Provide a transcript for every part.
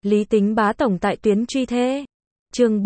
Lý Tính bá tổng tại tuyến truy thê. Chương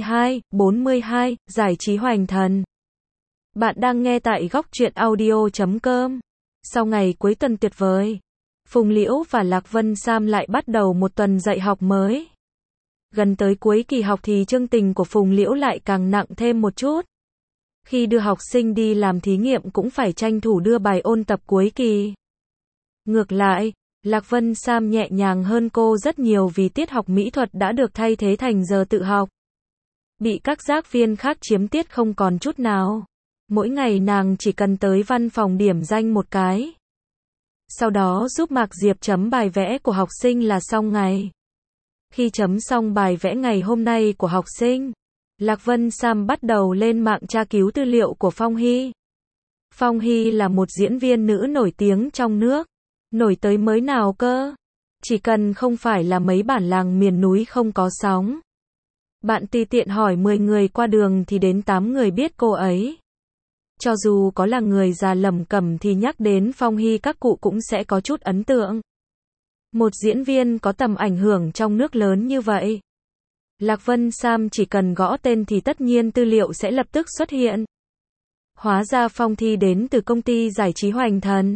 42, giải trí hoành thần. Bạn đang nghe tại góc truyện audio.com. Sau ngày cuối tuần tuyệt vời, Phùng Liễu và Lạc Vân Sam lại bắt đầu một tuần dạy học mới. Gần tới cuối kỳ học thì chương trình của Phùng Liễu lại càng nặng thêm một chút. Khi đưa học sinh đi làm thí nghiệm cũng phải tranh thủ đưa bài ôn tập cuối kỳ. Ngược lại, Lạc Vân Sam nhẹ nhàng hơn cô rất nhiều vì tiết học mỹ thuật đã được thay thế thành giờ tự học. Bị các giáo viên khác chiếm tiết không còn chút nào. Mỗi ngày nàng chỉ cần tới văn phòng điểm danh một cái. Sau đó giúp Mạc Diệp chấm bài vẽ của học sinh là xong ngày. Khi chấm xong bài vẽ ngày hôm nay của học sinh, Lạc Vân Sam bắt đầu lên mạng tra cứu tư liệu của Phong Hy. Phong Hy là một diễn viên nữ nổi tiếng trong nước. Nổi tới mới nào cơ? Chỉ cần không phải là mấy bản làng miền núi không có sóng. Bạn tùy tiện hỏi 10 người qua đường thì đến 8 người biết cô ấy. Cho dù có là người già lẩm cẩm thì nhắc đến Phong Hy các cụ cũng sẽ có chút ấn tượng. Một diễn viên có tầm ảnh hưởng trong nước lớn như vậy. Lạc Vân Sam chỉ cần gõ tên thì tất nhiên tư liệu sẽ lập tức xuất hiện. Hóa ra Phong Hy đến từ công ty giải trí Hoành Thần.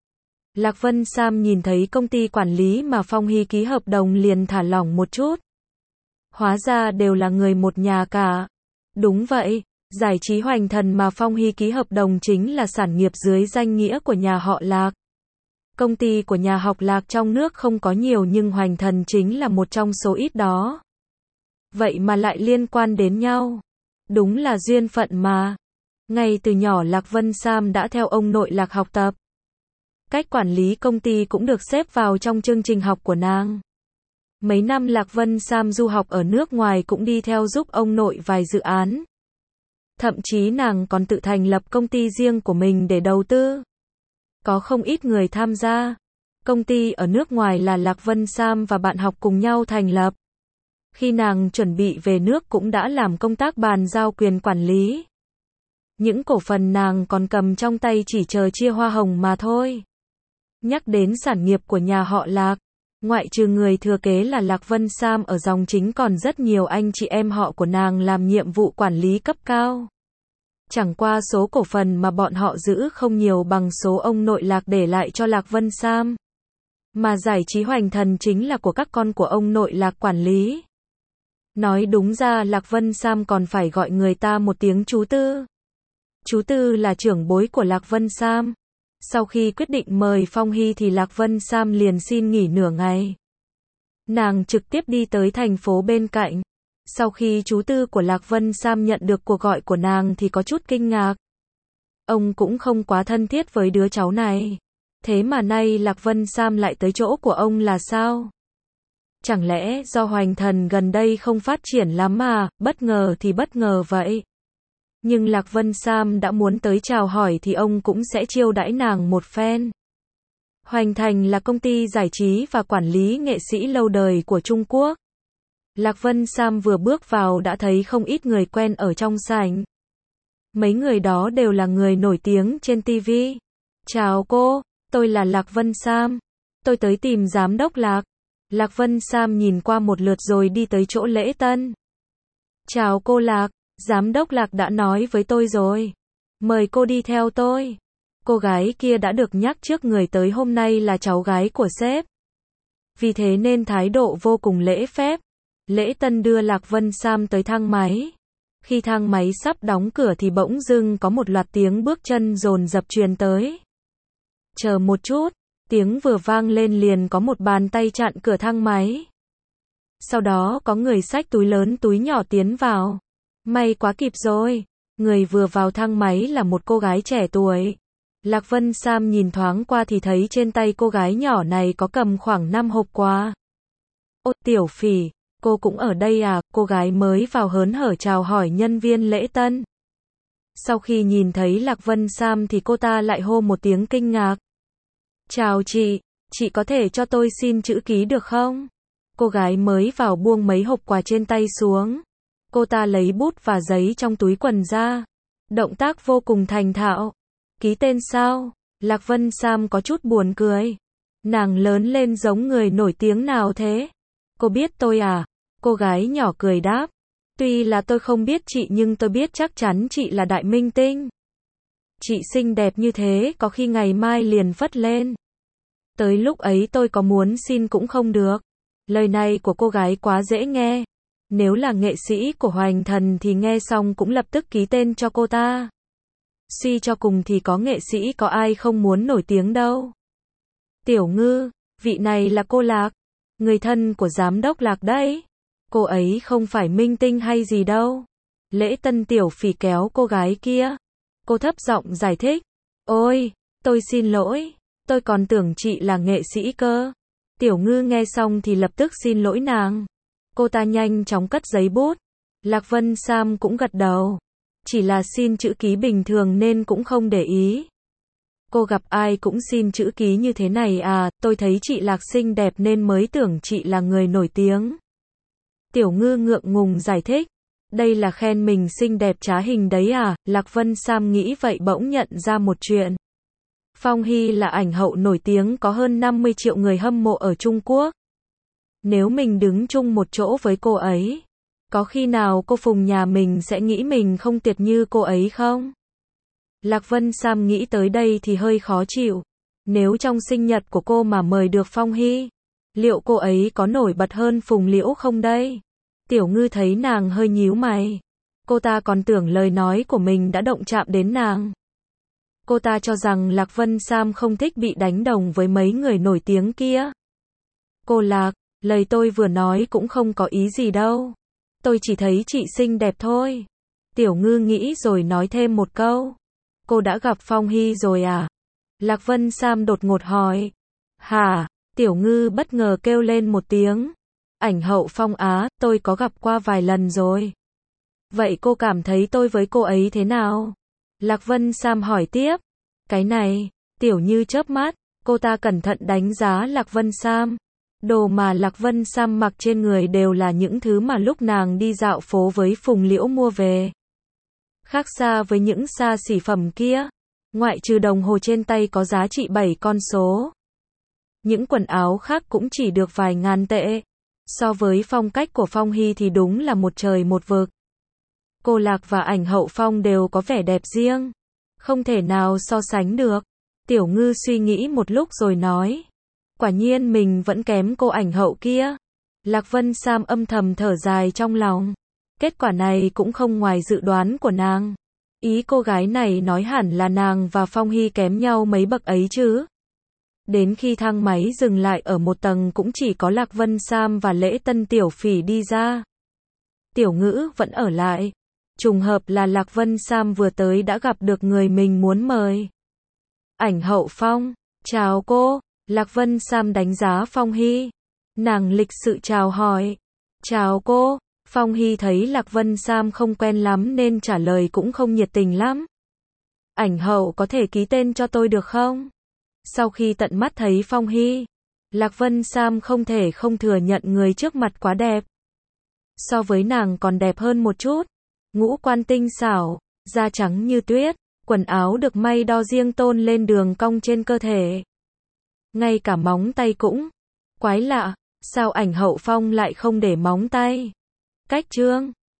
Lạc Vân Sam nhìn thấy công ty quản lý mà Phong Hy ký hợp đồng liền thả lỏng một chút. Hóa ra đều là người một nhà cả. Đúng vậy, giải trí Hoành Thần mà Phong Hy ký hợp đồng chính là sản nghiệp dưới danh nghĩa của nhà họ Lạc. Công ty của nhà học Lạc trong nước không có nhiều nhưng Hoành Thần chính là một trong số ít đó. Vậy mà lại liên quan đến nhau. Đúng là duyên phận mà. Ngay từ nhỏ Lạc Vân Sam đã theo ông nội Lạc học tập. Cách quản lý công ty cũng được xếp vào trong chương trình học của nàng. Mấy năm Lạc Vân Sam du học ở nước ngoài cũng đi theo giúp ông nội vài dự án. Thậm chí nàng còn tự thành lập công ty riêng của mình để đầu tư. Có không ít người tham gia. Công ty ở nước ngoài là Lạc Vân Sam và bạn học cùng nhau thành lập. Khi nàng chuẩn bị về nước cũng đã làm công tác bàn giao quyền quản lý. Những cổ phần nàng còn cầm trong tay chỉ chờ chia hoa hồng mà thôi. Nhắc đến sản nghiệp của nhà họ Lạc, ngoại trừ người thừa kế là Lạc Vân Sam ở dòng chính còn rất nhiều anh chị em họ của nàng làm nhiệm vụ quản lý cấp cao. Chẳng qua số cổ phần mà bọn họ giữ không nhiều bằng số ông nội Lạc để lại cho Lạc Vân Sam. Mà giải trí Hoành Thần chính là của các con của ông nội Lạc quản lý. Nói đúng ra Lạc Vân Sam còn phải gọi người ta một tiếng chú Tư. Chú Tư là trưởng bối của Lạc Vân Sam. Sau khi quyết định mời Phong Hy thì Lạc Vân Sam liền xin nghỉ nửa ngày. Nàng trực tiếp đi tới thành phố bên cạnh. Sau khi chú Tư của Lạc Vân Sam nhận được cuộc gọi của nàng thì có chút kinh ngạc. Ông cũng không quá thân thiết với đứa cháu này. Thế mà nay Lạc Vân Sam lại tới chỗ của ông là sao? Chẳng lẽ do Hoành Thần gần đây không phát triển lắm mà, bất ngờ thì bất ngờ vậy. Nhưng Lạc Vân Sam đã muốn tới chào hỏi thì ông cũng sẽ chiêu đãi nàng một phen. Hoành Thần là công ty giải trí và quản lý nghệ sĩ lâu đời của Trung Quốc. Lạc Vân Sam vừa bước vào đã thấy không ít người quen ở trong sảnh. Mấy người đó đều là người nổi tiếng trên TV. Chào cô, tôi là Lạc Vân Sam. Tôi tới tìm giám đốc Lạc. Lạc Vân Sam nhìn qua một lượt rồi đi tới chỗ lễ tân. Chào cô Lạc. Giám đốc Lạc đã nói với tôi rồi. Mời cô đi theo tôi. Cô gái kia đã được nhắc trước người tới hôm nay là cháu gái của sếp. Vì thế nên thái độ vô cùng lễ phép. Lễ tân đưa Lạc Vân Sam tới thang máy. Khi thang máy sắp đóng cửa thì bỗng dưng có một loạt tiếng bước chân dồn dập truyền tới. Chờ một chút, tiếng vừa vang lên liền có một bàn tay chặn cửa thang máy. Sau đó có người xách túi lớn túi nhỏ tiến vào. May quá kịp rồi. Người vừa vào thang máy là một cô gái trẻ tuổi. Lạc Vân Sam nhìn thoáng qua thì thấy trên tay cô gái nhỏ này có cầm khoảng 5 hộp quà. Ô, Tiểu Phỉ, cô cũng ở đây à? Cô gái mới vào hớn hở chào hỏi nhân viên lễ tân. Sau khi nhìn thấy Lạc Vân Sam thì cô ta lại hô một tiếng kinh ngạc. Chào chị có thể cho tôi xin chữ ký được không? Cô gái mới vào buông mấy hộp quà trên tay xuống. Cô ta lấy bút và giấy trong túi quần ra. Động tác vô cùng thành thạo. Ký tên sao? Lạc Vân Sam có chút buồn cười. Nàng lớn lên giống người nổi tiếng nào thế? Cô biết tôi à? Cô gái nhỏ cười đáp. Tuy là tôi không biết chị nhưng tôi biết chắc chắn chị là đại minh tinh. Chị xinh đẹp như thế có khi ngày mai liền phất lên. Tới lúc ấy tôi có muốn xin cũng không được. Lời này của cô gái quá dễ nghe. Nếu là nghệ sĩ của Hoành Thần thì nghe xong cũng lập tức ký tên cho cô ta. Suy cho cùng thì có nghệ sĩ có ai không muốn nổi tiếng đâu. Tiểu Ngư, vị này là cô Lạc, người thân của giám đốc Lạc đấy. Cô ấy không phải minh tinh hay gì đâu. Lễ Tân Tiểu Phỉ kéo cô gái kia. Cô thấp giọng giải thích. Ôi, tôi xin lỗi, tôi còn tưởng chị là nghệ sĩ cơ. Tiểu Ngư nghe xong thì lập tức xin lỗi nàng. Cô ta nhanh chóng cất giấy bút. Lạc Vân Sam cũng gật đầu. Chỉ là xin chữ ký bình thường nên cũng không để ý. Cô gặp ai cũng xin chữ ký như thế này à, tôi thấy chị Lạc xinh đẹp nên mới tưởng chị là người nổi tiếng. Tiểu Ngư ngượng ngùng giải thích. Đây là khen mình xinh đẹp trá hình đấy à, Lạc Vân Sam nghĩ vậy bỗng nhận ra một chuyện. Phong Hy là ảnh hậu nổi tiếng có hơn 50 triệu người hâm mộ ở Trung Quốc. Nếu mình đứng chung một chỗ với cô ấy, có khi nào cô Phùng nhà mình sẽ nghĩ mình không tuyệt như cô ấy không? Lạc Vân Sam nghĩ tới đây thì hơi khó chịu. Nếu trong sinh nhật của cô mà mời được Phong Hy, liệu cô ấy có nổi bật hơn Phùng Liễu không đây? Tiểu Ngư thấy nàng hơi nhíu mày. Cô ta còn tưởng lời nói của mình đã động chạm đến nàng. Cô ta cho rằng Lạc Vân Sam không thích bị đánh đồng với mấy người nổi tiếng kia. Cô Lạc, lời tôi vừa nói cũng không có ý gì đâu. Tôi chỉ thấy chị xinh đẹp thôi. Tiểu Ngư nghĩ rồi nói thêm một câu. Cô đã gặp Phong Hy rồi à? Lạc Vân Sam đột ngột hỏi. Hả? Tiểu Ngư bất ngờ kêu lên một tiếng. Ảnh hậu Phong Á, tôi có gặp qua vài lần rồi. Vậy cô cảm thấy tôi với cô ấy thế nào? Lạc Vân Sam hỏi tiếp. Cái này, Tiểu Như chớp mắt, cô ta cẩn thận đánh giá Lạc Vân Sam. Đồ mà Lạc Vân Sam mặc trên người đều là những thứ mà lúc nàng đi dạo phố với Phùng Liễu mua về. Khác xa với những xa xỉ phẩm kia, ngoại trừ đồng hồ trên tay có giá trị 7 con số. Những quần áo khác cũng chỉ được vài ngàn tệ. So với phong cách của Phong Hy thì đúng là một trời một vực. Cô Lạc và ảnh hậu Phong đều có vẻ đẹp riêng. Không thể nào so sánh được. Tiểu Ngư suy nghĩ một lúc rồi nói. Quả nhiên mình vẫn kém cô ảnh hậu kia. Lạc Vân Sam âm thầm thở dài trong lòng. Kết quả này cũng không ngoài dự đoán của nàng. Ý cô gái này nói hẳn là nàng và Phong Hy kém nhau mấy bậc ấy chứ. Đến khi thang máy dừng lại ở một tầng cũng chỉ có Lạc Vân Sam và Lễ Tân Tiểu Phỉ đi ra. Tiểu Ngữ vẫn ở lại. Trùng hợp là Lạc Vân Sam vừa tới đã gặp được người mình muốn mời. Ảnh hậu Phong, chào cô. Lạc Vân Sam đánh giá Phong Hy. Nàng lịch sự chào hỏi. Chào cô. Phong Hy thấy Lạc Vân Sam không quen lắm nên trả lời cũng không nhiệt tình lắm. Ảnh hậu có thể ký tên cho tôi được không? Sau khi tận mắt thấy Phong Hy, Lạc Vân Sam không thể không thừa nhận người trước mặt quá đẹp. So với nàng còn đẹp hơn một chút. Ngũ quan tinh xảo, da trắng như tuyết, quần áo được may đo riêng tôn lên đường cong trên cơ thể. Ngay cả móng tay cũng. Quái lạ, sao ảnh hậu Phong lại không để móng tay? Cách trương,